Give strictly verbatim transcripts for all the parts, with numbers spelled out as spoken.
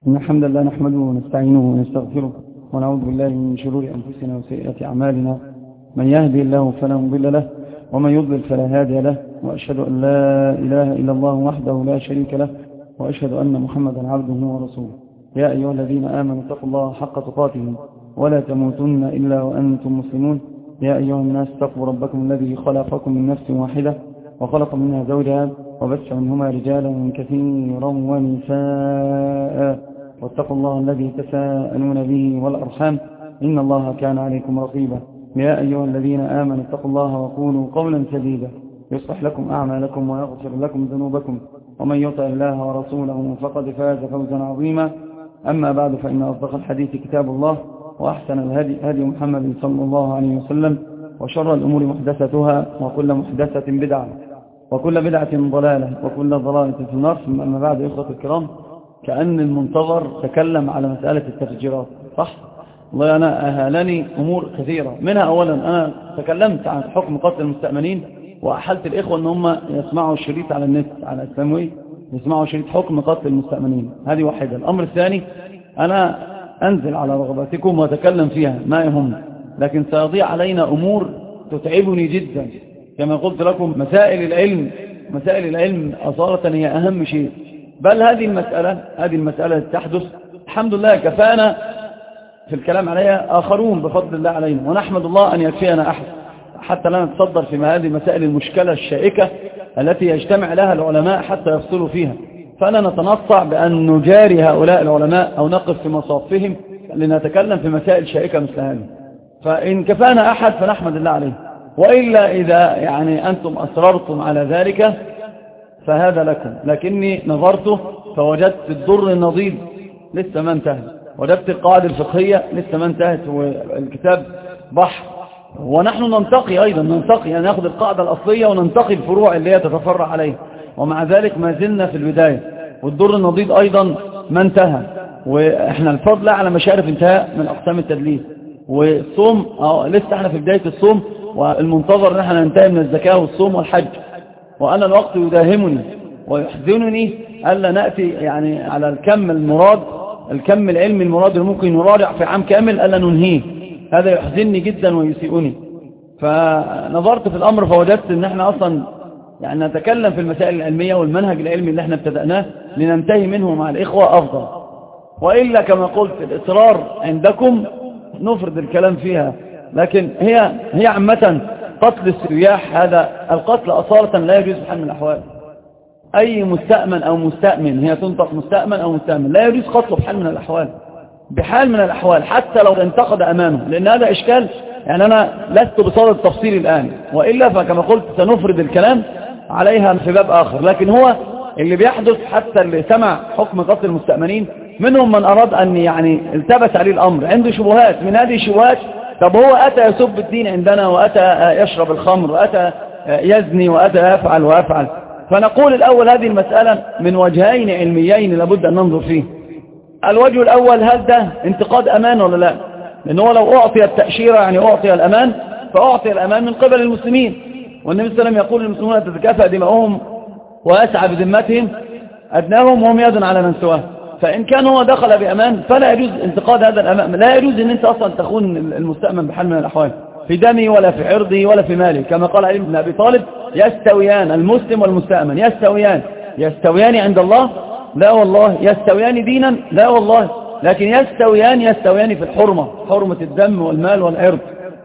إن الحمد لله نحمده ونستعينه ونستغفره ونعوذ بالله من شرور أنفسنا وسيئات أعمالنا. من يهدي الله فلا مضل له ومن يضلل فلا هادي له، وأشهد أن لا إله إلا الله وحده لا شريك له، وأشهد أن محمدا عبده ورسوله. يا أيها الذين آمنوا اتقوا الله حق تقاته ولا تموتن إلا وأنتم مسلمون. يا أيها الناس اتقوا ربكم الذي خلقكم من نفس واحدة وخلق منها زوجها وبث منهما رجالا كثيرا ونساء، واتقوا الله الذي تساءلون به والأرحام إن الله كان عليكم رقيبا. يا أيها الذين آمنوا اتقوا الله وقولوا قولا سديدا يصلح لكم أعمالكم ويغفر لكم ذنوبكم، ومن يطع الله ورسوله فقد فاز فوزا عظيما. أما بعد، فإن أصدق الحديث كتاب الله، وأحسن الهدي هدي محمد صلى الله عليه وسلم، وشر الأمور محدثتها، وكل محدثة بدعة، وكل بدعة ضلالة، وكل ضلالة في النار. ثم أما بعد، إخوة الكرام، كأن المنتظر تكلم على مسألة التفجيرات، صح؟ والله أنا أهالني أمور كثيرة، منها أولا أنا تكلمت عن حكم قتل المستأمنين، وأحلت الإخوة أن هم يسمعوا الشريط على النت على السموي، يسمعوا شريط حكم قتل المستأمنين. هذه واحدة. الأمر الثاني، أنا أنزل على رغباتكم وأتكلم فيها ما يهم، لكن سيضيع علينا أمور تتعبني جدا. كما قلت لكم، مسائل العلم مسائل العلم أصالة هي أهم شيء، بل هذه المسألة هذه المسألة تحدث الحمد لله كفانا في الكلام عليها آخرون بفضل الله علينا، ونحمد الله أن يكفينا أحد حتى لا نتصدر في هذه المسائل المشكلة الشائكة التي يجتمع لها العلماء حتى يفصلوا فيها. فلا نتنصع بأن نجاري هؤلاء العلماء أو نقف في مصافهم لنتكلم في مسائل شائكة مثل هذه. فإن كفانا أحد فنحمد الله عليه، وإلا إذا يعني أنتم أصررتم على ذلك فهذا لكم. لكني نظرته فوجدت الضر النضيد لسه ما انتهى، وجدت القاعدة الفقهية لسه ما انتهت، والكتاب بحر. ونحن ننتقي أيضا ننتقي يعني نأخذ القاعدة الأصلية وننتقي الفروع اللي هي تتفرع عليه، ومع ذلك ما زلنا في البداية، والضر النضيد أيضا ما انتهى، وإحنا الفضل على مشارف انتهاء من أقسام التدليس. والصوم اه لسه احنا في بداية الصوم، والمنتظر ان احنا ننتهي من الزكاة والصوم والحج. وأنا الوقت يداهمني ويحزنني ألا نأتي يعني على الكم المراد الكم العلمي المراد اللي ممكن يراجع في عام كامل ألا ننهيه. هذا يحزنني جدا ويسيئني. فنظرت في الأمر فوجدت ان احنا أصلا يعني نتكلم في المسائل العلمية والمنهج العلمي اللي احنا ابتدأناه لننتهي منه مع الإخوة أفضل، وإلا كما قلت الإصرار عندكم نفرد الكلام فيها. لكن هي هي عامة قتل السياح، هذا القتل أصالة لا يجوز بحال من الأحوال. أي مستأمن أو مستأمن، هي تنطق مستأمن أو مستأمن، لا يجوز قتله بحال من الأحوال، بحال من الأحوال، حتى لو انتقد أمانه، لأن هذا إشكال. يعني أنا لست بصدد التفصيل الآن، وإلا فكما قلت سنفرد الكلام عليها في باب آخر. لكن هو اللي بيحدث حتى اللي سمع حكم قتل المستأمنين منهم من أراد أن يعني التبس عليه الأمر، عنده شبهات. من هذه الشبهات، طب هو أتى يسب الدين عندنا، وأتى يشرب الخمر، وأتى يزني، وأتى يفعل ويفعل. فنقول الأول هذه المسألة من وجهين علميين لابد أن ننظر فيه. الوجه الأول، هل ده انتقاد أمان ولا لا؟ لأنه لو أعطي التأشيرة يعني أعطي الأمان، فأعطي الأمان من قبل المسلمين، والنبي صلى الله عليه وسلم يقول المسلمون تتكافأ دماؤهم وأسعى بذمتهم أدناهم وهم يد على من سواه. فإن كان هو دخل بأمان فلا يجوز انتقاد هذا الأمان، لا يجوز أن أنت أصلا تخون المستأمن بحال من الأحوال في دمه ولا في عرضه ولا في ماله. كما قال علي بن أبي طالب: يستويان المسلم والمستأمن، يستويان يستويان عند الله؟ لا والله. يستويان دينا؟ لا والله. لكن يستويان يستويان في الحرمة، حرمة الدم والمال والعرض.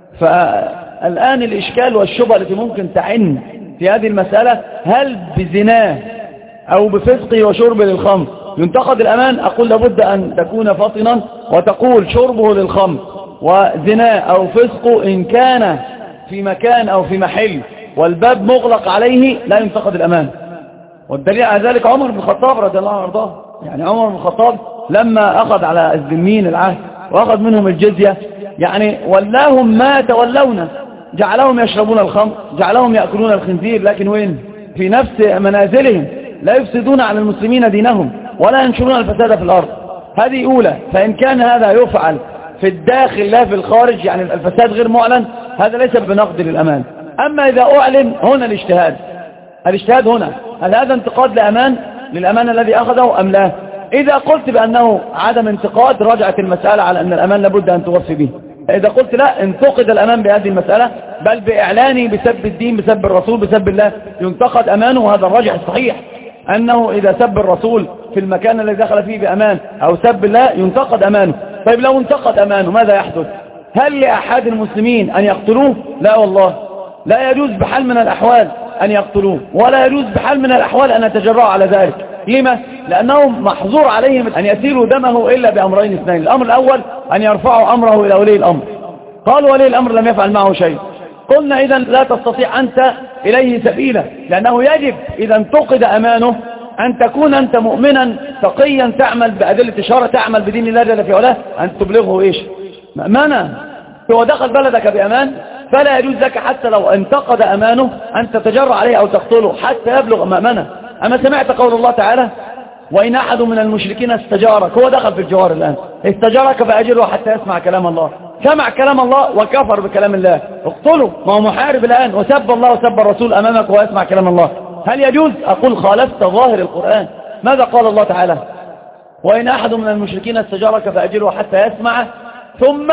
فالآن الإشكال والشبهة التي ممكن تعن في هذه المسألة، هل بزناه أو بفسقه وشربه للخمر ينتقد الأمان؟ أقول لابد أن تكون فطنا وتقول شربه للخمر وزناه أو فسقه إن كان في مكان أو في محل والباب مغلق عليه لا ينتقد الأمان. والدليل على ذلك عمر بن الخطاب رضي الله عنه وارضاه. يعني عمر بن الخطاب لما أخذ على الذميين العهد وأخذ منهم الجزية، يعني ولاهم ما تولون، جعلهم يشربون الخمر، جعلهم يأكلون الخنزير، لكن وين؟ في نفس منازلهم، لا يفسدون على المسلمين دينهم ولا ينشرون الفساد في الأرض. هذه أولى. فإن كان هذا يفعل في الداخل لا في الخارج، يعني الفساد غير معلن، هذا ليس بنقد للأمان. أما إذا أعلن، هنا الاجتهاد الاجتهاد هنا، هل هذا انتقاد لأمان للأمان الذي أخذه أم لا؟ إذا قلت بأنه عدم انتقاد رجعت المسألة على أن الأمان لابد أن توفي به. إذا قلت لا، انتقد الأمان بهذه المسألة، بل بإعلاني بسب الدين بسب الرسول بسب الله ينتقد أمانه. وهذا الراجع الصحيح أنه إذا سب الرسول في المكان الذي دخل فيه بأمان أو سب الله ينتقد أمانه. طيب لو انتقد أمانه ماذا يحدث؟ هل لأحد المسلمين أن يقتلوه؟ لا والله، لا يجوز بحال من الأحوال أن يقتلوه، ولا يجوز بحال من الأحوال أن يتجرأوا على ذلك. لما؟ لأنه محظور عليهم أن يسيلوا دمه إلا بأمرين اثنين. الأمر الأول أن يرفعوا أمره إلى ولي الأمر. قالوا ولي الأمر لم يفعل معه شيء. قلنا إذن لا تستطيع أنت إليه سبيلا، لأنه يجب إذا انتقد أمانه أن تكون أنت مؤمنا تقيا تعمل بأدلة الشرع، تعمل بدين الله جل في علاه، أن تبلغه إيش؟ مأمنة. هو دخل بلدك بأمان، فلا يجوز لك حتى لو انتقد أمانه أن تتجرأ عليه أو تقتله حتى يبلغ مأمنة. أما سمعت قول الله تعالى وإن أحد من المشركين استجارك، هو دخل في الجوار الآن، استجارك فأجره حتى يسمع كلام الله. سمع كلام الله وكفر بكلام الله، اقتله. ما هو محارب الآن وسب الله وسب الرسول أمامك وهو يسمع كلام الله. هل يجوز؟ أقول خالفت ظاهر القرآن. ماذا قال الله تعالى؟ وإن أحد من المشركين استجارك فأجره حتى يسمع ثم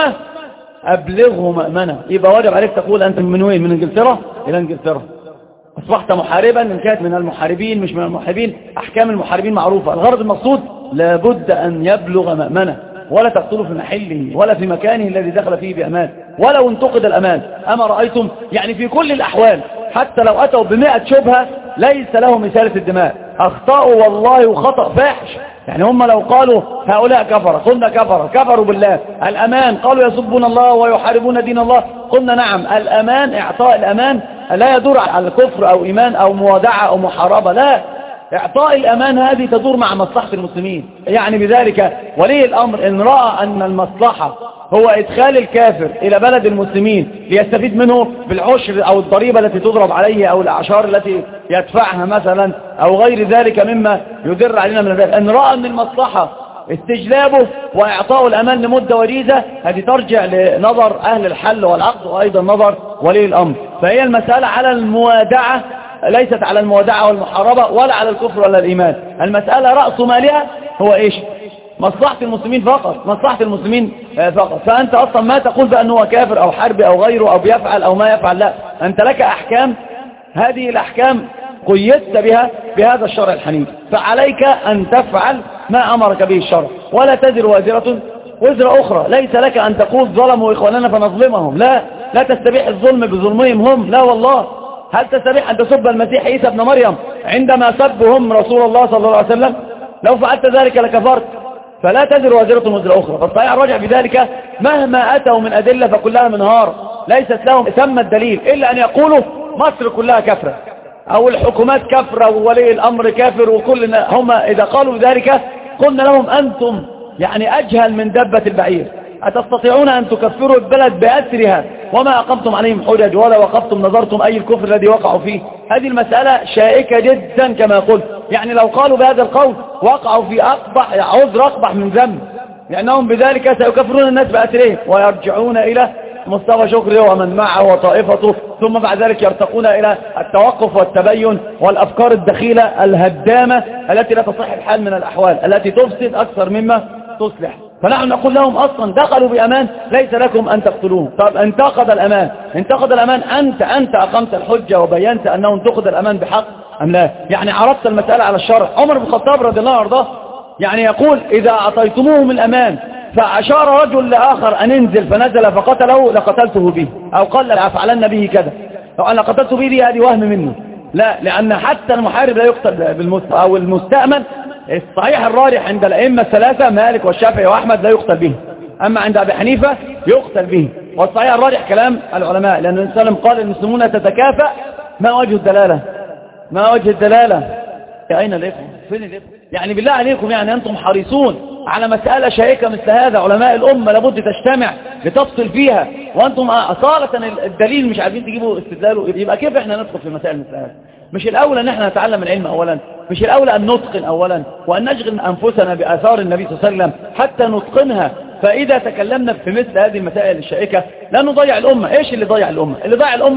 أبلغه مأمنة. يبقى واجب عليك تقول أنت من وين؟ من إنجلترا إلى إنجلترا. أصبحت محاربا، إن كانت من المحاربين مش من المحاربين. أحكام المحاربين معروفة. الغرض المقصود لابد أن يبلغ مأمنة، ولا تقتله في محله ولا في مكانه الذي دخل فيه بأمان، ولو انتقد الأمان. أما رأيتم يعني في كل الأحوال حتى لو أتوا بمئة شبهة ليس لهم إسالة الدماء. أخطأوا والله وخطأ فاحش. يعني هم لو قالوا هؤلاء كفر قلنا كفر كفروا بالله. الأمان قالوا يسبون الله ويحاربون دين الله، قلنا نعم. الأمان إعطاء الأمان لا يدور على الكفر أو إيمان أو موادعة أو محاربة، لا. إعطاء الأمان هذه تدور مع مصلحة المسلمين. يعني بذلك ولي الأمر إن رأى أن المصلحة هو إدخال الكافر إلى بلد المسلمين ليستفيد منه بالعشر أو الضريبة التي تضرب عليه أو الأعشار التي يدفعها مثلا أو غير ذلك مما يدر علينا من ذلك، إن رأى أن المصلحة استجلابه وإعطاء الأمان لمدة وجيزة، هذه ترجع لنظر أهل الحل والعقد وأيضا نظر ولي الأمر. فهي المسألة على الموادعة، ليست على الموادعة والمحاربة ولا على الكفر ولا الإيمان. المسألة رأس مالها هو إيش؟ مصلحة المسلمين فقط، مصلحة المسلمين فقط. فأنت أصلا ما تقول بأنه كافر أو حربي أو غيره أو بيفعل أو ما يفعل، لا. أنت لك أحكام، هذه الأحكام قيدت بها بهذا الشرع الحنيف، فعليك أن تفعل ما أمرك به الشرع، ولا تزر وازرة وزر أخرى. ليس لك أن تقول ظلموا إخواننا فنظلمهم، لا. لا تستبيح الظلم بظلمهم هم، لا والله. هل تستبيح أن تسب المسيح عيسى ابن مريم عندما سبهم رسول الله صلى الله عليه وسلم؟ لو فعلت ذلك لكفرت. فلا تزر وازرة وزر أخرى. فالصحيح الراجع بذلك مهما أتوا من أدلة فكلها منهار، ليست لهم ثم الدليل إلا أن يقولوا مصر كلها كفرة أو الحكومات كفرة وولي الأمر كافر وكلنا. هم إذا قالوا ذلك قلنا لهم أنتم يعني أجهل من دبة البعير. أتستطيعون أن تكفروا البلد بأسرها وما أقمتم عليهم حجج ولا وقفتم نظرتم أي الكفر الذي وقعوا فيه؟ هذه المسألة شائكة جدا كما قلت. يعني لو قالوا بهذا القول وقعوا في أقبح عذر أقبح من ذنب، لأنهم بذلك سيكفرون الناس بأسرهم ويرجعون إلى مصطفى شكري ومن معه وطائفته، ثم بعد ذلك يرتقون إلى التوقف والتبين والأفكار الدخيلة الهدامة التي لا تصح الحال من الأحوال، التي تفسد أكثر مما تصلح. فنحن نقول لهم أصلا دخلوا بأمان ليس لكم أن تقتلوه. طب انتقد الأمان، انتقد الأمان أنت أنت أقمت الحجة وبينت أنه انتقد الأمان بحق أم لا؟ يعني عرضت المسألة على الشرع. عمر بن الخطاب رضي الله عنه يعني يقول إذا أعطيتموهم الأمان فأشار رجل لآخر أن ينزل فنزل فقتله لقتلته به، أو قال لأفعلن به كذا، لو أنا قتلت به دي هذه وهم منه. لا، لأن حتى المحارب لا يقتل بالمست أو المستأمن. الصحيح الراجح عند الأئمة الثلاثة مالك والشافعي وأحمد لا يقتل به، أما عند أبي حنيفة يقتل به. والصحيح الراجح كلام العلماء، لأن النبي صلى الله عليه وسلم قال المسلمون تتكافأ. ما وجه الدلالة؟ ما وجه الدلالة؟ أين الإخوة؟ فين الإخوة؟ يعني بالله عليكم، يعني أنتم حريصون على مسألة شائكة مثل هذا. علماء الأمة لابد تجتمع لتفصل فيها، وأنتم أصالة الدليل مش عارفين تجيبوا استدلاله. يبقى كيف إحنا ندخل في مسائل مثل هذا؟ مش الأولى أن احنا نتعلم العلم أولا؟ مش الأولى أن نتقن أولا وأن نشغل أنفسنا بآثار النبي صلى الله عليه وسلم حتى نتقنها؟ فإذا تكلمنا في مثل هذه المسائل الشائكة لا نضيع الأمة. إيش اللي ضيع الأمة؟ اللي ضيع الأمة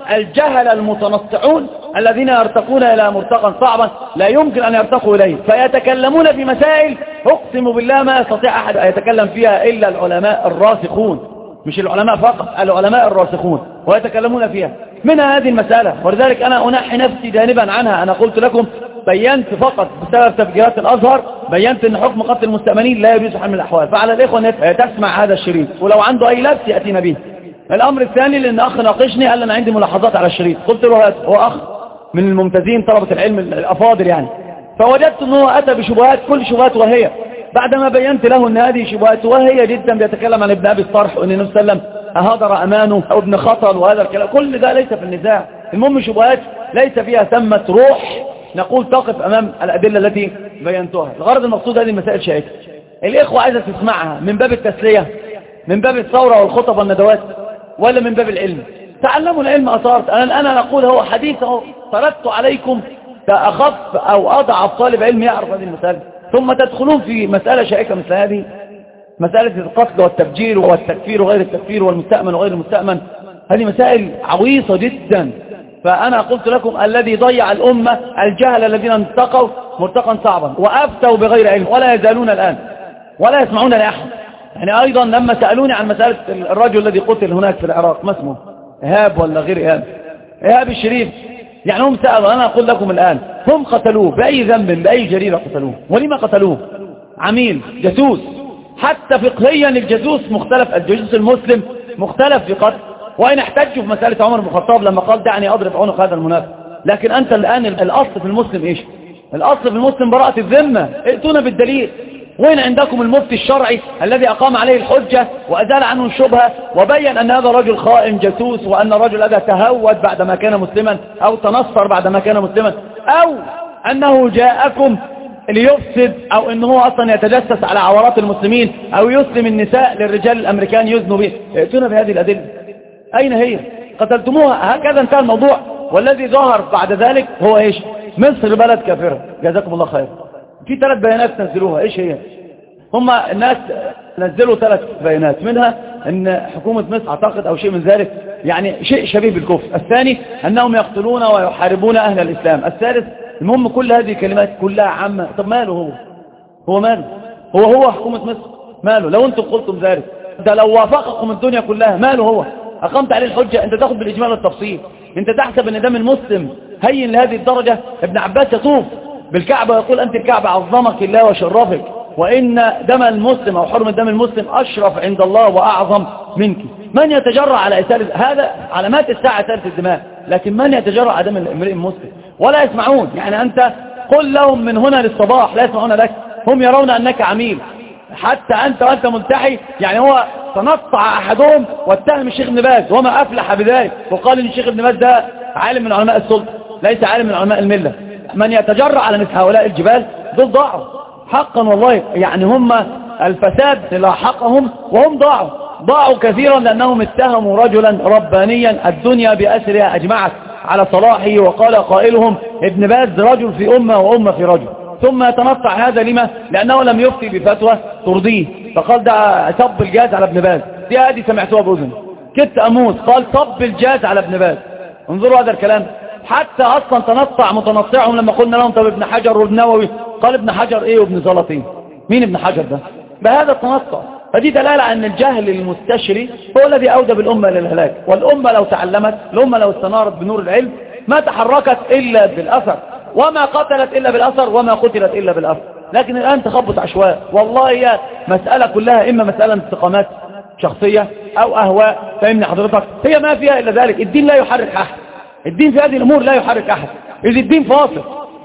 الجهل المتنطعون الذين يرتقون إلى مرتقا صعبا لا يمكن أن يرتقوا إليه، فيتكلمون في مسائل أقسم بالله ما يستطيع أحد أن يتكلم فيها إلا العلماء الراسخون، مش العلماء فقط، العلماء الراسخون، ويتكلمون فيها من هذه المسألة. ولذلك أنا أنحي نفسي جانبا عنها. أنا قلت لكم بينت فقط بسبب تفجيرات الأزهر، بينت أن حكم قتل المستأمنين لا يجوز حال من الأحوال. فعلى الإخوة أن تسمع هذا الشريط، ولو عنده أي لبس يأتينا به. الأمر الثاني، لأن أخ ناقشني قال أنا عندي ملاحظات على الشريط، قلت له هو أخ من الممتازين طلبة العلم الأفاضل يعني، فوجدت أنه أتى بشبهات، كل شبهات وهي، بعدما بينت له أن هذه شبهات وهي جدا، بيتكلم عن ابن أبي الصرح وأن النبي صلى الله عليه وسلم أهدر أمانه أو ابن خطل وهذا الكلام، كل ده ليس في النزاع. المهم شبهات ليس فيها ثمة روح نقول تقف أمام الأدلة التي بينتها. الغرض المقصود هذه المسائل شائكة، الإخوة عايزة تسمعها من باب التسلية، من باب الثورة والخطب والندوات، ولا من باب العلم؟ تعلموا العلم أثارت. أنا الآن نقول هو حديث أهو تركت عليكم كأخف أو أضعف طالب علم يعرف هذه المسألة، ثم تدخلون في مسألة شائكة مثل هذه، مسألة القتل والتفجير والتكفير وغير التكفير والمستأمن وغير المستأمن. هذه مسائل عويصة جدا. فأنا قلت لكم الذي ضيع الأمة الجهل الذين انتقوا مرتقا صعبا وأفتوا بغير علم، ولا يزالون الآن ولا يسمعون لأحد. يعني أيضا لما سألوني عن مسألة الرجل الذي قتل هناك في العراق، ما اسمه إيهاب ولا غير إيهاب، إيهاب الشريف، يعني هم سألوا، أنا أقول لكم الآن هم قتلوه بأي ذنب، بأي جريرة قتلوه، ولما قتلوه؟ عميل جاسوس. حتى فقهيا الجاسوس مختلف، الجاسوس المسلم مختلف في قتل، وإن احتجوا في مسألة عمر بن الخطاب لما قال دعني أضرب عنق هذا المنافق. لكن أنت الآن الأصل في المسلم إيش؟ الأصل في المسلم براءة الذمة. ائتونا بالدليل. وين عندكم المفتي الشرعي الذي أقام عليه الحجة وأزال عنه الشبهة وبين أن هذا رجل خائن جاسوس، وأن الرجل هذا تهود بعدما كان مسلما أو تنصر بعدما كان مسلما، أو أنه جاءكم ليفسد، أو أنه أصلا يتجسس على عورات المسلمين، أو يسلم النساء للرجال الأمريكان يزنوا به. ائتونا بهذه الأدلة. أين هي؟ قتلتموها. هكذا انتهى الموضوع. والذي ظهر بعد ذلك هو إيش؟ مصر بلد كافرة. جزاكم الله خير. في ثلاث بيانات نزلوها. إيش هي؟ هم الناس نزلوا ثلاث بيانات، منها أن حكومة مصر أعتقد أو شيء من ذلك، يعني شيء شبيه بالكفر. الثاني أنهم يقتلون ويحاربون أهل الإسلام. الثالث، المهم كل هذه الكلمات كلها عامة. طب ماله هو؟ هو ماله؟ هو هو حكومة مصر ماله؟ لو أنتم قلتم ذلك، ده لو وافقكم الدنيا كلها، ماله هو؟ أقمت عليه الحجة. أنت تأخذ بالإجمال والتفصيل. أنت تحسب أن دم المسلم هين لهذه الدرجة؟ ابن عباس يطوف بالكعبة ويقول أنت الكعبة عظمك الله وشرفك، وإن دم المسلم أو حرمة دم المسلم أشرف عند الله وأعظم منك. من يتجرأ على إسالة هذا؟ علامات الساعة إسالة الدماء. لكن من يتجرأ على دم الامرئ المسلم؟ ولا يسمعون. يعني أنت قل لهم من هنا للصباح لا يسمعون لك. هم يرون أنك عميل، حتى أنت وأنت ملتحي. يعني هو تنطع أحدهم واتهم الشيخ ابن باز وما أفلح بذلك، وقال إن الشيخ ابن باز ده عالم من علماء السلطة ليس عالم من علماء الملة. من يتجرأ على مثل هؤلاء الجبال دول ضاعوا حقا والله. يعني هم الفساد لاحقهم وهم ضاعوا ضاعوا كثيرا، لأنهم اتهموا رجلا ربانيا الدنيا بأسرها أجمعت على صلاحه، وقال قائلهم ابن باز رجل في أمة وأمة في رجل. ثم يتنطع هذا لما؟ لأنه لم يفتي بفتوى ترضيه، فقال ده صب الجاز على ابن باز. دي هذه سمعتوها بأذن كت أموت، قال صب الجاز على ابن باز. انظروا هذا الكلام. حتى أصلا تنطع متنطعهم لما قلنا لهم طب ابن حجر والنووي، قال ابن حجر ايه وابن زلط ايه؟ مين ابن حجر ده؟ بهذا التنطع. فدي دلالة أن الجهل المستشري هو الذي أودى بالأمة للهلاك. والأمة لو تعلمت، الأمة لو استنارت بنور العلم ما تحركت إلا بالأثر، وما قتلت إلا بالأثر، وما قتلت إلا بالأثر. لكن الآن تخبط عشواء. والله هي مسألة كلها إما مسألة استقامات شخصية أو أهواء. فإن حضرتك هي ما فيها إلا ذلك. الدين لا يحرك أحد. الدين في هذه الأمور لا يحرك أحد. إذ الدين فاصل.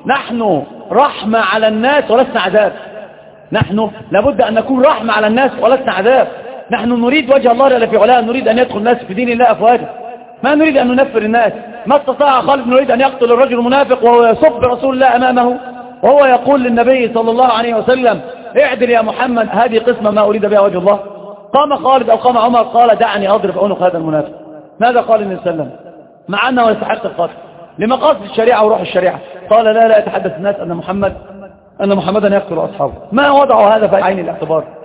نحن رحمة على الناس ولسنا عذاب. نحن لابد أن نكون رحمة على الناس ولسنا عذاب. نحن نريد وجه الله جل في علاه، نريد أن يدخل الناس في دين الله أفواجا، ما نريد أن ننفر الناس. ما استطاع خالد بن الوليد أن يقتل الرجل المنافق وهو يسب رسول الله أمامه، وهو يقول للنبي صلى الله عليه وسلم اعدل يا محمد، هذه قسمة ما أريد بها وجه الله. قام خالد أو قام عمر قال دعني أضرب عنق هذا المنافق. ماذا قال النبي صلى الله عليه وسلم؟ مع أنه يستحق القتل لمقاصد الشريعة وروح الشريعة. قال لا لا يتحدث الناس أن محمد أن محمدا يقتل أصحابه. ما وضعوا هذا في عين الاعتبار.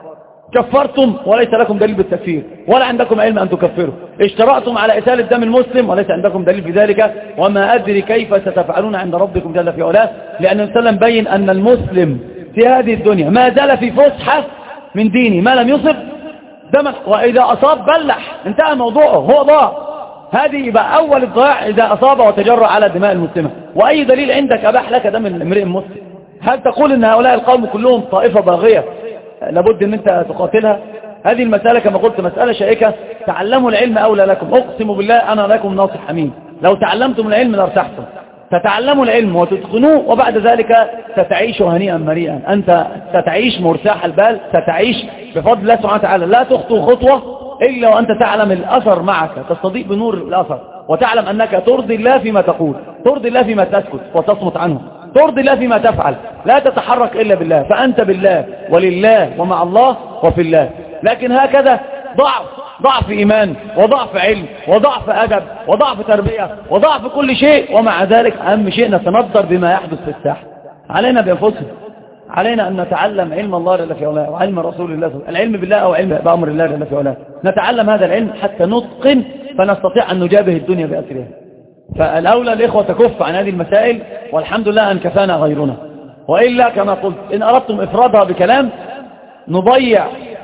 كفرتم وليس لكم دليل بالتكفير ولا عندكم علم أن تكفروا، اشترأتم على إسالة دم المسلم وليس عندكم دليل في ذلك، وما أدري كيف ستفعلون عند ربكم جل في علاه، لأن السلام بين أن المسلم في هذه الدنيا ما زال في فسحة من دينه ما لم يصب دم، وإذا أصاب بلح انتهى موضوعه، هو ضاع. هذه يبقى أول الضياع إذا أصاب وتجرأ على دماء المسلمة. وأي دليل عندك أباح لك دم امرئ مسلم؟ هل تقول أن هؤلاء القوم كلهم طائفة باغية لابد أن أنت تقاتلها؟ هذه المسألة كما قلت مسألة شائكة. تعلموا العلم أولى لكم، أقسم بالله أنا لكم ناصح أمين، لو تعلمتم العلم لارتحتم. تتعلموا العلم وتتقنوه وبعد ذلك ستعيشوا هنيئا مريئا، أنت ستعيش مرتاح البال، ستعيش بفضل الله سبحانه وتعالى. لا تخطو خطوة إلا وأنت تعلم الأثر معك، تستضيء بنور الأثر، وتعلم أنك ترضي الله فيما تقول، ترضي الله فيما تسكت وتصمت عنه، ترضي الله فيما تفعل، لا تتحرك إلا بالله، فأنت بالله ولله ومع الله وفي الله. لكن هكذا ضعف ضعف إيمان وضعف علم وضعف أدب وضعف تربية وضعف كل شيء، ومع ذلك أهم شيء نتنظر بما يحدث في الساحة. علينا بأنفسنا، علينا أن نتعلم علم الله جل في علاه وعلم رسول الله، العلم بالله أو علم بأمر الله جل في علاه، نتعلم هذا العلم حتى نتقن فنستطيع أن نجابه الدنيا بأسرها. فالأولى الإخوة تكف عن هذه المسائل، والحمد لله أن كفانا غيرنا. وإلا كما قلت إن أردتم إفرادها بكلام نضيع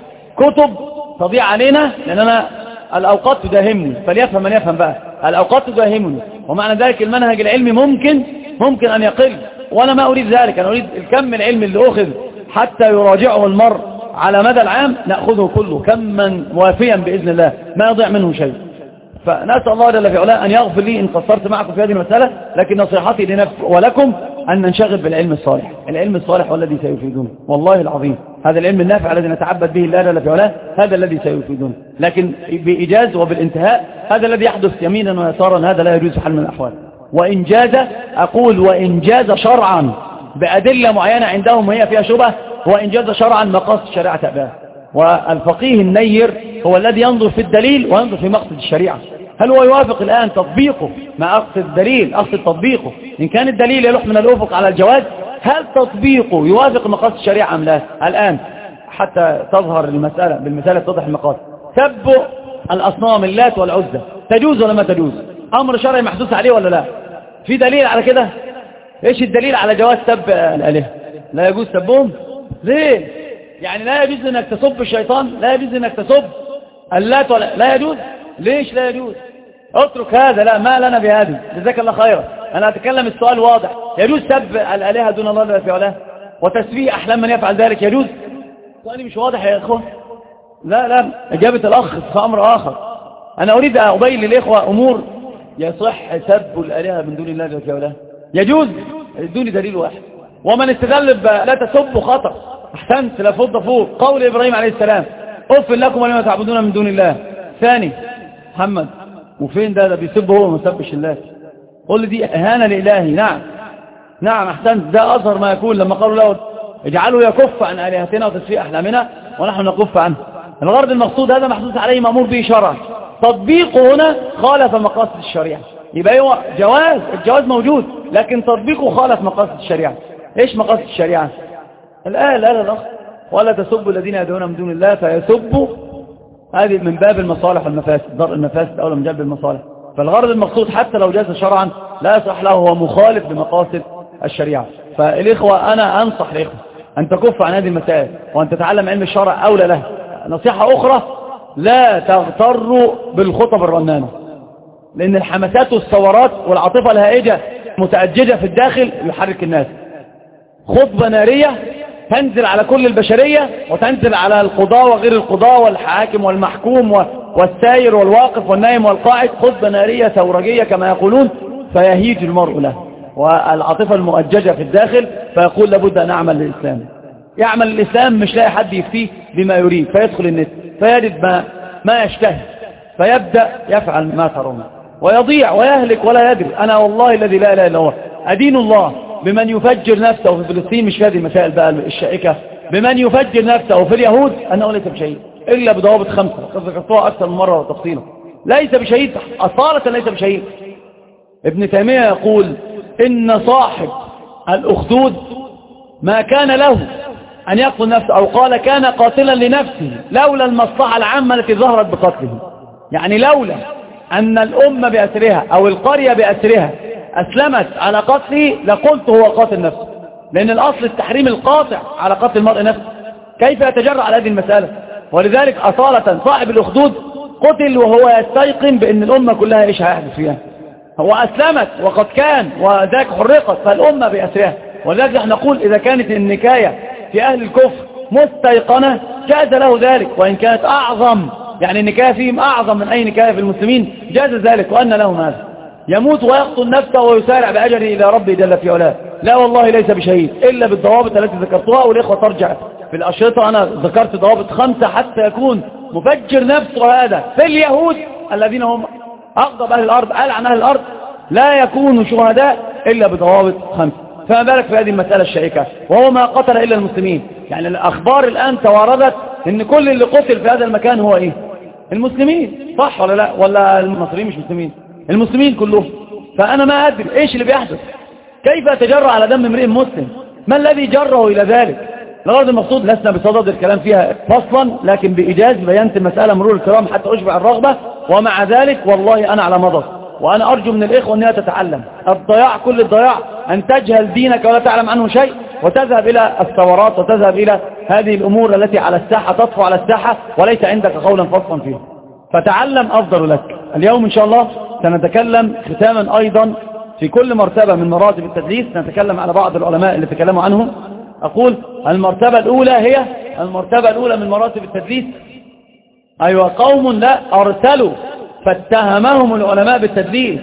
كتب تضيع علينا، لأننا الأوقات تداهمني، فليفهم من يفهم بقى، الأوقات تداهمني، ومعنى ذلك المنهج العلمي ممكن ممكن أن يقل، وأنا ما أريد ذلك، أنا أريد الكم العلمي اللي أخذ حتى يراجعه المرء على مدى العام نأخذه كله كما وافيا بإذن الله ما يضيع منه شيء. فنسأل الله جل في علاه أن يغفر لي إن قصرت معكم في هذه المسألة، لكن نصيحتي لنفسي ولكم أن ننشغل بالعلم الصالح. العلم الصالح هو الذي سيفيدنا والله العظيم، هذا العلم النافع الذي نتعبد به الله جل في علاه هذا الذي سيفيدنا، لكن بإيجاز وبالانتهاء هذا الذي يحدث يمينا ويسارا هذا لا يجوز في حال من الأحوال. وإن جاز، أقول وإن جاز شرعا بأدلة معينة عندهم وهي فيها شبه، وإن جاز شرعا مقاصد الشريعة تأباه. والفقيه النير هو الذي ينظر في الدليل وينظر في مقصد الشريعة، هل هو يوافق الآن تطبيقه ما أقصد الدليل، أقصد تطبيقه، إن كان الدليل يلوح من الأفق على الجواز هل تطبيقه يوافق مقاصد الشريعة أم لا؟ الآن حتى تظهر المسألة بالمثال تضح المقاصد. سب الأصنام اللات والعزى تجوز ولا ما تجوز؟ أمر شرعي محسوس عليه ولا لا؟ في دليل على كده؟ إيش الدليل على جواز سب الآلهة؟ لا يجوز سبهم؟ ليه؟ يعني لا يجوز أنك تسب الشيطان؟ لا يجوز أنك تسب اللات ولا لا يجوز؟ ليش لا يجوز؟ اترك هذا، لا ما لنا بهذه، جزاك الله خيرا. أنا أتكلم السؤال واضح، يجوز سب الآلهة دون الله جل في علاه وتسبيح أحلام من يفعل ذلك يجوز؟ سؤالي مش واضح يا إخوة؟ لا لا، إجابة الأخ في أمر آخر. أنا أريد أن أبين للإخوة أمور يصح سب الآلهة من دون الله جل في علاه، يجوز دون دليل واحد. ومن استدل لا تسبوا خطأ، أحسنت لا فض فوق، قول إبراهيم عليه السلام أف لكم ولما تعبدون من دون الله. ثاني محمد وفين ده ده بيسب هو ما سبش الله؟ قل لي دي إهانة لإلهي. نعم نعم أحسنت، ده أظهر ما يكون لما قالوا له اجعله يكف عن آلهتنا وتسفيه أحلامنا ونحن نكف عنه. الغرض المقصود هذا محسوس عليه مأمور به شرعا، تطبيقه هنا خالف مقاصد الشريعة، يبقى هو جواز، الجواز موجود لكن تطبيقه خالف مقاصد الشريعة. ايش مقاصد الشريعة؟ الآية الآية الأخ ولا تسبوا الذين يدعون من دون الله فيسبوا، هذه من باب المصالح والمفاسد، ضرب المفاسد أولى من جلب المصالح. فالغرض المقصود حتى لو جاز شرعا لا يصح له، هو مخالف لمقاصد الشريعة. فالإخوة أنا أنصح الإخوة أن تكف عن هذه المسائل وأن تتعلم علم الشرع أولى له. نصيحة أخرى، لا تغتروا بالخطب الرنانة، لأن الحماسات والثورات والعاطفة الهائجة متأججة في الداخل يحرك الناس. خطبة نارية تنزل على كل البشرية وتنزل على القضاء وغير القضاء والحاكم والمحكوم والسائر والواقف والنائم والقاعد، خطبة نارية ثورجية كما يقولون، فيهيج المرء له والعاطفة المؤججة في الداخل، فيقول لابد أن أعمل للإسلام. يعمل الإسلام مش لاقي حد يفتيه بما يريد، فيدخل النت فيجد ما, ما يشتهي، فيبدأ يفعل ما ترون ويضيع ويهلك ولا يدري. أنا والله الذي لا إله إلا هو أدين الله بمن يفجر نفسه في فلسطين، مش في هذه المسائل بقى الشائكة، بمن يفجر نفسه في اليهود أنه ليس بشهيد إلا بضوابط خمسة ذكرتها أكثر من مرة وتفصيلا. ليس بشهيد أصالة، ليس بشهيد. ابن تيمية يقول إن صاحب الأخدود ما كان له أن يقتل نفسه، أو قال كان قاتلا لنفسه لولا المصلحة العامة التي ظهرت بقتله. يعني لولا أن الأمة بأسرها أو القرية بأسرها أسلمت على قتله لقلت هو قاتل نفسه، لأن الأصل التحريم القاطع على قتل المرء نفسه. كيف يتجرأ على هذه المسألة؟ ولذلك أصالة صاحب الأخدود قتل وهو يستيقن بأن الأمة كلها إيش هيحدث فيها. هو أسلمت وقد كان وذاك حرقت، فالأمة بأسرها. ولذلك نحن نقول إذا كانت النكاية في أهل الكفر مستيقنة جاز له ذلك، وإن كانت أعظم، يعني النكاية فيهم أعظم من أي نكاية في المسلمين، جاز ذلك. وأن لهم هذا يموت ويقتل نفسه ويسارع بأجله إلى ربه جل في علاه. لا والله ليس بشهيد إلا بالضوابط التي ذكرتها، والإخوة ترجع في الأشرطة. أنا ذكرت ضوابط خمسة حتى يكون مفجر نفسه هذا في اليهود الذين هم أغضب أهل الأرض ألعن أهل الأرض، لا يكونوا شهداء إلا بضوابط خمسة. فما بالك في هذه المسألة الشائكة وهو ما قتل إلا المسلمين. يعني الأخبار الآن تواردت إن كل اللي قتل في هذا المكان هو إيه؟ المسلمين، صح ولا لا؟ ولا المصريين مش مسلمين؟ المسلمين كلهم. فأنا ما أدري إيش اللي بيحدث، كيف يتجرأ على دم امرئ مسلم؟ ما الذي جره إلى ذلك؟ الغرض المقصود لسنا بصدد الكلام فيها فصلا، لكن بإيجاز بينت المسألة مرور الكرام حتى أشبع الرغبة. ومع ذلك والله أنا على مضض، وأنا أرجو من الإخوة أنها تتعلم. الضياع كل الضياع أن تجهل دينك ولا تعلم عنه شيء، وتذهب إلى الثورات وتذهب إلى هذه الأمور التي على الساحة، تطفو على الساحة وليس عندك قولا فصلا فيها. فتعلم أفضل لك. اليوم إن شاء الله سنتكلم ختاما أيضا في كل مرتبة من مراتب التدليس، نتكلم على بعض العلماء اللي تكلموا عنهم. أقول المرتبة الأولى هي المرتبة الأولى من مراتب التدليس. أيوة، قوم لا أرسلوا فاتهمهم العلماء بالتدليس،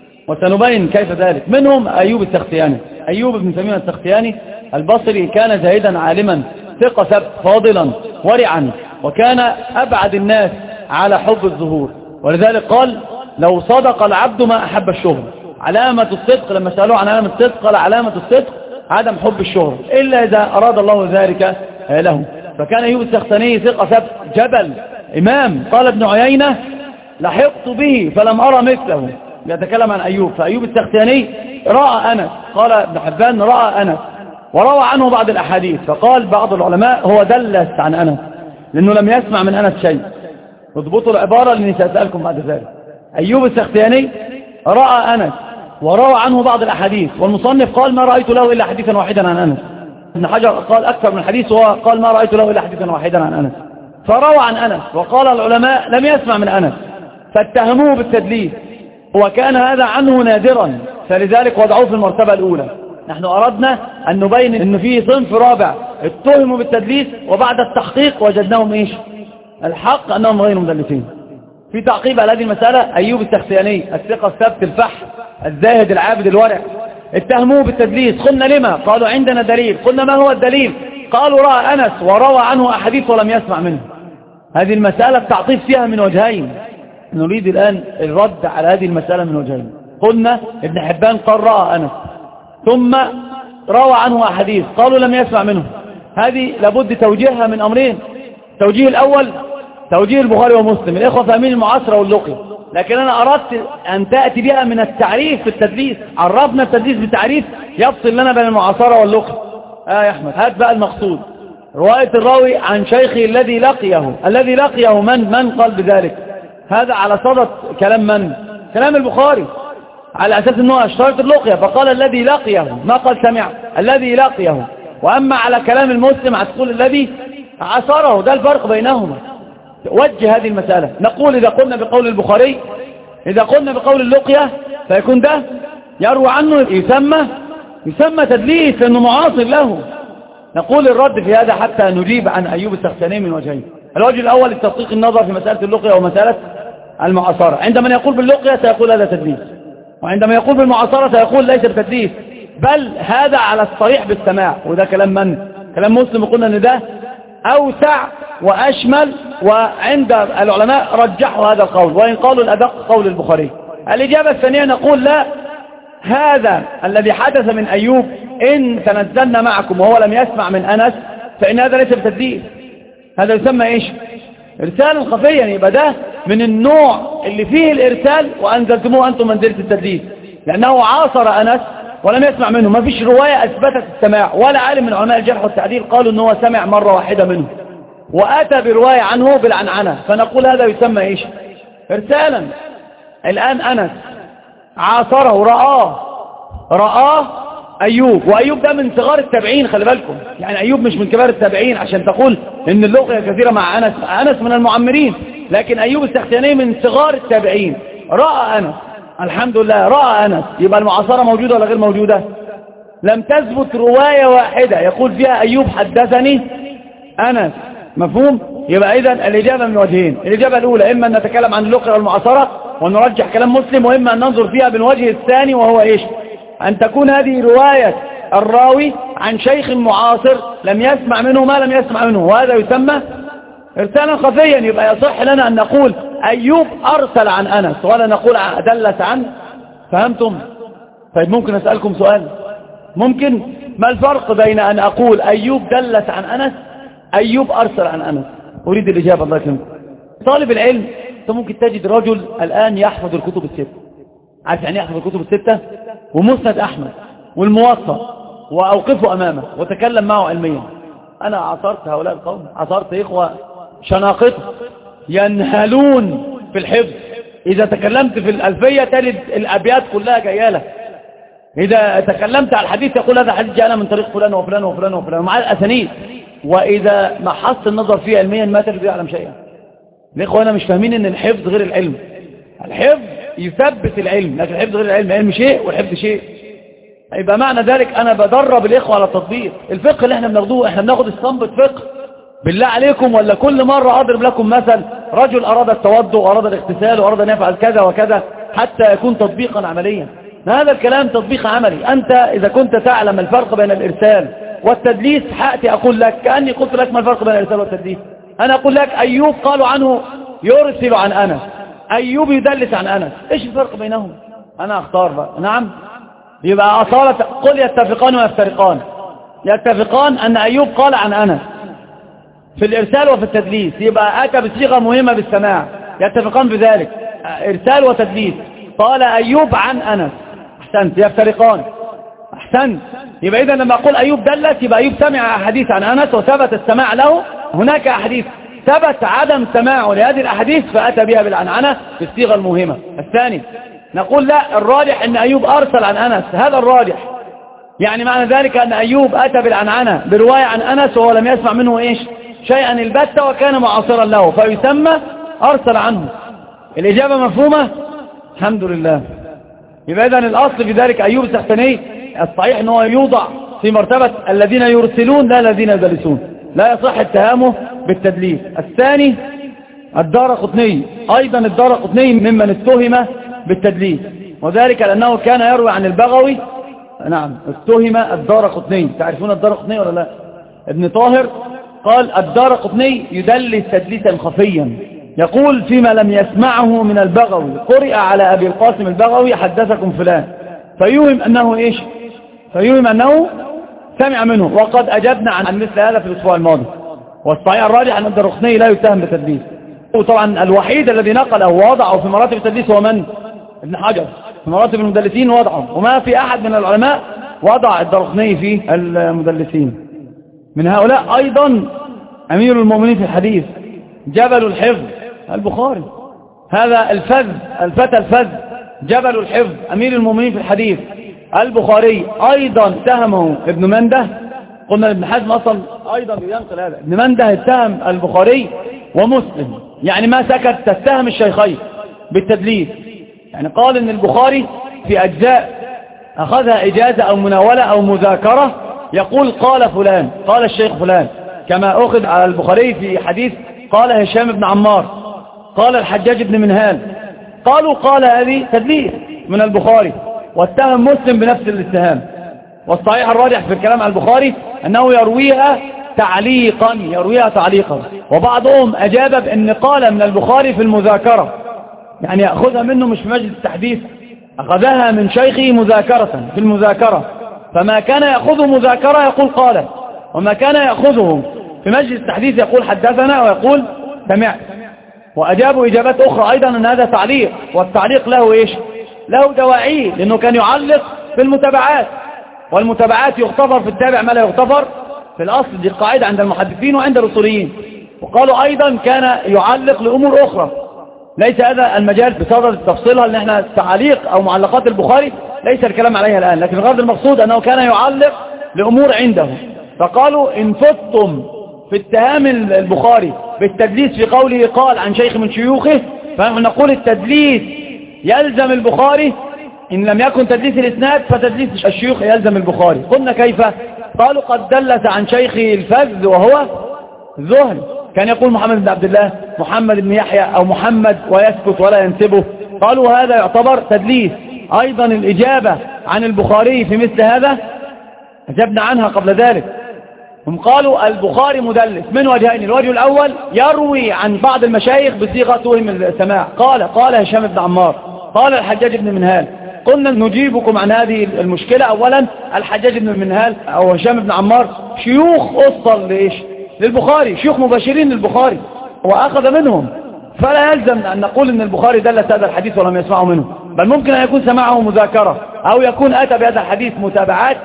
وسنبين كيف ذلك. منهم أيوب السختياني. أيوب بن تميم السختياني البصري كان زاهدا عالما ثقة ثبت فاضلا ورعا، وكان أبعد الناس على حب الظهور. ولذلك قال لو صدق العبد ما أحب الشهرة. علامة الصدق لما سألوه عن علامة الصدق قال علامة الصدق عدم حب الشهرة إلا إذا أراد الله ذلك له. فكان أيوب السختياني ثقة ثبت جبل إمام. قال ابن عيينة لحقت به فلم أرى مثله. يتكلم عن أيوب. فأيوب السختياني رأى أنس، قال ابن حبان رأى أنس وروى عنه بعض الأحاديث. فقال بعض العلماء هو دلس عن أنس لأنه لم يسمع من أنس شيء. اضبطوا العبارة لأني سأسألكم بعد ذلك. أيوب السختياني رأى أنس وروى عنه بعض الأحاديث، والمصنف قال ما رأيت له إلا حديثا واحدا عن أنس. ابن حجر قال أكثر من حديث، وقال ما رأيت له إلا حديثا واحدا عن أنس. فروى عن أنس، وقال العلماء لم يسمع من أنس فاتهموه بالتدليس، وكان هذا عنه نادرا، فلذلك وضعوه في المرتبة الأولى. نحن أردنا أن نبين أنه فيه صنف رابع اتهموا بالتدليس، وبعد التحقيق وجدناهم إيش؟ الحق أنهم غير مدلسين. في تعقيب على هذه المسألة أيوب السختياني الثقة الثبت الفحم الزاهد العابد الورع اتهموه بالتدليس. قلنا لما؟ قالوا عندنا دليل. قلنا ما هو الدليل؟ قالوا رأى أنس وروى عنه أحاديث ولم يسمع منه. هذه المسألة التعطيف فيها من وجهين، نريد الآن الرد على هذه المسألة من وجهين. قلنا ابن حبان قال رأى أنس ثم روى عنه أحاديث، قالوا لم يسمع منه. هذه لابد توجيهها من أمرين. التوجيه الأول توجيه البخاري ومسلم، الإخوة فاهمين المعاصرة واللقية، لكن أنا أردت أن تأتي بها من التعريف في التدليس. عرفنا التدليس بتعريف يفصل لنا بين المعاصرة واللقية. آه يا أحمد هات بقى المقصود. رواية الراوي عن شيخه الذي لقيه. الذي لقيه من من قال بذلك؟ هذا على صدد كلام من؟ كلام البخاري، على أساس أنه اشترط اللقية، فقال الذي لقيه، ما قال سمع، الذي لقيه. وأما على كلام المسلم هتقول الذي عصره. ده الفرق بينهما. وجه هذه المسألة. نقول إذا قلنا بقول البخاري، إذا قلنا بقول اللقية فيكون ده يروى عنه يسمى يسمى تدليس لأنه معاصر له. نقول الرد في هذا حتى نجيب عن أيوب السختياني من وجهين. الوجه الأول التدقيق النظر في مسألة اللقية ومسألة المعاصرة. عندما يقول باللقية سيقول هذا تدليس، وعندما يقول بالمعاصرة سيقول ليس بتدليس، بل هذا على الصريح بالسماع. وده كلام من؟ كلام مسلم. وقلنا أن ده أوسع وأشمل، وعند العلماء رجحوا هذا القول، وإن قالوا الأدق قول البخاري. الإجابة الثانية نقول لا، هذا الذي حدث من أيوب إن تنزلنا معكم وهو لم يسمع من أنس فإن هذا ليس بتدليس، هذا يسمى إيش؟ إرسالا خفيا. يبقى ده من النوع اللي فيه الإرسال وأنزلتموه أنتم منزلة التدليس، لأنه عاصر أنس ولم يسمع منه. ما فيش رواية أثبتت السماع، ولا عالم من علماء الجرح والتعديل قالوا أنه هو سمع مرة واحدة منه، وأتى برواية عنه بالعنعنة، فنقول هذا يسمى إيش؟ إرسالا. الآن أنس عاصره، رآه رآه أيوب، وأيوب ده من صغار التابعين، خلي بالكم، يعني أيوب مش من كبار التابعين عشان تقول إن اللغة كثيرة مع أنس. أنس من المعمرين، لكن أيوب السختياني من صغار التابعين. رأى أنس، الحمد لله رأى أنس. يبقى المعاصرة موجودة ولا غير موجودة؟ لم تثبت رواية واحدة يقول فيها أيوب حدثني أنس، مفهوم؟ يبقى إذن الإجابة من وجهين. الإجابة الأولى إما أن نتكلم عن اللغة والمعاصرة ونرجح كلام مسلم، وإما أن ننظر فيها بالوجه الثاني، وهو إيش؟ أن تكون هذه رواية الراوي عن شيخ معاصر لم يسمع منه ما لم يسمع منه، وهذا يسمى إرسالا خفيا. يبقى يصح لنا أن نقول أيوب أرسل عن أنس، ولا نقول دلس عنه. فهمتم؟ طيب ممكن أسألكم سؤال؟ ممكن. ما الفرق بين أن أقول أيوب دلس عن أنس، أيوب أرسل عن أنس؟ أريد الإجابة، الله يكرمكم. طالب العلم أنت ممكن تجد رجل الآن يحفظ الكتب الستة، عارف يعني يحفظ الكتب الستة ومسند أحمد والموطأ، وأوقفه أمامه وتكلم معه علميا. أنا عصرت هؤلاء القوم، عصرت إخوة شناقطة ينهلون في الحفظ. إذا تكلمت في الألفية تجد الأبيات كلها جيالة، إذا تكلمت على الحديث يقول هذا حديث جاءنا من طريق فلان وفلان وفلان وفلان مع الأسانيد، وإذا ما حصل النظر فيه علميا ما تجد يعلم شيئا. الإخوة أنا مش فاهمين إن الحفظ غير العلم. الحفظ يثبت العلم، لكن الحفظ غير العلم. العلم شيء والحفظ شيء. يبقى معنى ذلك أنا بدرب الإخوة على التطبيق. الفقه اللي احنا بناخدوه، احنا بناخد الصنبة فقه بالله عليكم، ولا كل مرة أضرب لكم مثل رجل أراد التوضؤ وأراد الاغتسال وأراد أن يفعل كذا وكذا حتى يكون تطبيقا عمليا؟ هذا الكلام تطبيق عملي. أنت إذا كنت تعلم الفرق بين الإرسال والتدليس حأتي أقول لك كأني قلت لك ما الفرق بين الإرسال والتدليس. أنا أقول لك أيوب قالوا عنه يرسل عن أنس، أيوب يدلس عن أنس، إيش الفرق بينهم؟ أنا أختار بقى. نعم، يبقى أصالة قل يتفقان ويفترقان. يتفقان أن أيوب قال عن أنس في الإرسال وفي التدليس، يبقى أتى بصيغة مهمة بالسماع. يتفقان بذلك، إرسال وتدليس. قال أيوب عن أنس، أحسنت. يفترقان، أحسنت. يبقى إذا لما أقول أيوب دلس يبقى أيوب سمع أحاديث عن أنس وثبت السماع له. هناك أحاديث ثبت عدم سماعه لهذه الأحاديث فأتى بها بالعنعنة في الصيغة المهمة. الثاني نقول لا، الراجح أن أيوب أرسل عن أنس، هذا الراجح. يعني معنى ذلك أن أيوب أتى بالعنعنة برواية عن أنس وهو لم يسمع منه إيش شيئا البتة، وكان معاصرا له فيسمى أرسل عنه. الإجابة مفهومة؟ الحمد لله. يبقى إذن الأصل في ذلك أيوب السختياني الصحيح أنه يوضع في مرتبة الذين يرسلون لا الذين يدلسون، لا يصح اتهامه بالتدليس. الثاني الدارقطني، أيضا الدارقطني ممن اتهم بالتدليس، وذلك لأنه كان يروي عن البغوي. نعم، اتهم الدارقطني. تعرفون الدارقطني ولا لا؟ ابن طاهر قال الدارقطني يدلس تدليسا خفيا، يقول فيما لم يسمعه من البغوي قرئ على أبي القاسم البغوي حدثكم فلان، فيوهم أنه إيش فيوهم أنه سمع منه. وقد أجبنا عن مثل هذا في الأسبوع الماضي، والصحيح الراجح أن الدارقطني لا يتهم بالتدليس. وطبعا الوحيد الذي نقله ووضعه في مراتب التدليس هو من؟ ابن حجر في مراتب المدلسين وضعه، وما في أحد من العلماء وضع الدارقطني في المدلسين. من هؤلاء أيضا أمير المؤمنين في الحديث جبل الحفظ البخاري، هذا الفذ الفتى الفذ جبل الحفظ أمير المؤمنين في الحديث البخاري. أيضا اتهمه ابن منده، قلنا ابن حزم أصلا أيضا ينقل هذا. ابن منده اتهم البخاري ومسلم، يعني ما سكت، تتهم الشيخين بالتدليس. يعني قال ان البخاري في أجزاء أخذها إجازة أو مناولة أو مذاكرة يقول قال فلان، قال الشيخ فلان، كما أخذ على البخاري في حديث قال هشام بن عمار، قال الحجاج بن منهال، قالوا قال هذه تدليس من البخاري، واتهم مسلم بنفس الاتهام. والصحيح الراجح في الكلام على البخاري أنه يرويها تعليقا، يرويها تعليقا. وبعضهم أجاب بأن قال من البخاري في المذاكرة، يعني يأخذها منه مش في مجلس التحديث، أخذها من شيخه مذاكرة في المذاكرة، فما كان يأخذه مذاكرة يقول قال، وما كان يأخذه في مجلس التحديث يقول حدثنا ويقول سمعت. وأجابوا إجابات أخرى أيضا أن هذا تعليق، والتعليق له إيش له دواعيه، لأنه كان يعلق بالمتابعات، والمتابعات يغتفر في التابع ما لا يغتفر في الأصل. دي قاعدة عند المحدثين وعند الأصوليين. وقالوا أيضا كان يعلق لأمور أخرى، ليس هذا المجال بصدد تفصيلها، لأن احنا تعليق أو معلقات البخاري ليس الكلام عليها الآن، لكن الغرض المقصود أنه كان يعلق لأمور عنده. فقالوا إن فتتم في اتهام البخاري بالتدليس في قوله قال عن شيخ من شيوخه، فنحن نقول التدليس يلزم البخاري، إن لم يكن تدليس الإسناد فتدليس الشيوخ يلزم البخاري. قلنا كيف؟ قالوا قد دلس عن شيخه الفذ وهو ذهل، كان يقول محمد بن عبد الله، محمد بن يحيى أو محمد ويسكت ولا ينسبه، قالوا هذا يعتبر تدليس. أيضا الإجابة عن البخاري في مثل هذا أجبنا عنها قبل ذلك. هم قالوا البخاري مدلس من وجهين، الوجه الأول يروي عن بعض المشايخ بصيغة توهم السماع، قال قال هشام بن عمار، قال الحجاج بن منهال. قلنا نجيبكم عن هذه المشكلة. أولا الحجاج بن منهال أو هشام بن عمار شيوخ أصل لإيش؟ للبخاري، شيوخ مباشرين للبخاري وأخذ منهم، فلا يلزم أن نقول أن البخاري دلس هذا الحديث ولم يسمعه منه، بل ممكن أن يكون سمعه مذاكرة، أو يكون أتى بهذا الحديث متابعات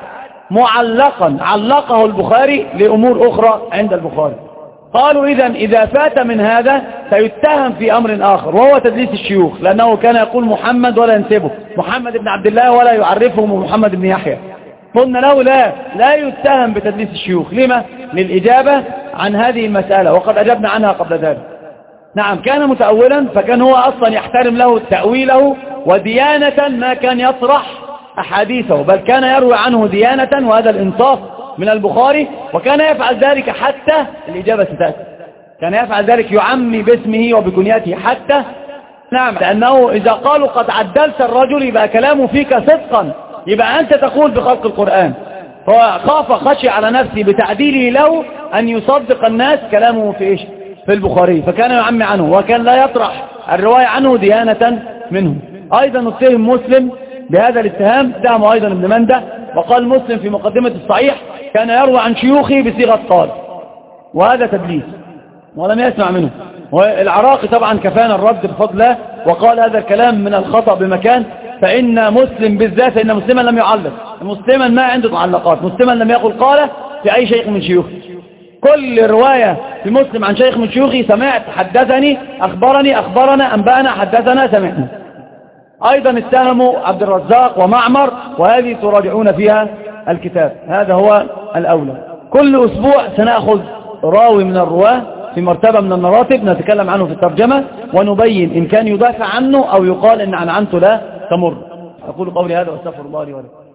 معلقا علقه البخاري لأمور أخرى عند البخاري. قالوا إذن إذا فات من هذا سيتهم في أمر آخر وهو تدليس الشيوخ، لأنه كان يقول محمد ولا ينسبه، محمد بن عبد الله ولا يعرفه محمد بن يحيى. قلنا له لا لا يتهم بتدليس الشيوخ. لما؟ للإجابة عن هذه المسألة، وقد أجبنا عنها قبل ذلك. نعم، كان متأولا، فكان هو أصلا يحترم له تأويله وديانة ما كان يطرح أحاديثه، بل كان يروي عنه ديانة، وهذا الإنصاف من البخاري. وكان يفعل ذلك حتى الإجابة ستأتي، كان يفعل ذلك يعمي باسمه وبكنيته حتى. نعم، لأنه إذا قالوا قد عدلت الرجل يبقى كلامه فيك صدقا، يبقى أنت تقول بخلق القرآن. فخاف خشي على نفسه بتعديله له أن يصدق الناس كلامه في إيش؟ في البخاري، فكان يعمي عنه وكان لا يطرح الرواية عنه ديانة منه. أيضا اتهم مسلم بهذا الاتهام، اتهمه أيضا ابن منده، وقال مسلم في مقدمة الصحيح كان يروي عن شيوخه بصيغة قال، وهذا تدليس ولم يسمع منه. والعراقي طبعا كفانا الرد بفضل الله، وقال هذا الكلام من الخطأ بمكان، فإن مسلم بالذات، إن مسلما لم يعلق، مسلما ما عنده معلقات، مسلما لم يقل قال في أي شيخ من شيوخه. كل رواية في مسلم عن شيخ من شيوخي سمعت، حدثني، أخبرني، أخبرنا، أنبأنا، حدثنا، سمعنا. أيضا اتهموا عبد الرزاق ومعمر، وهذه تراجعون فيها الكتاب، هذا هو الأولى. كل أسبوع سنأخذ راوي من الرواه في مرتبة من المراتب نتكلم عنه في الترجمة، ونبين إن كان يدافع عنه أو يقال إن عنعنته لا تمر. أقول قولي هذا واستغفر الله لي ولكم.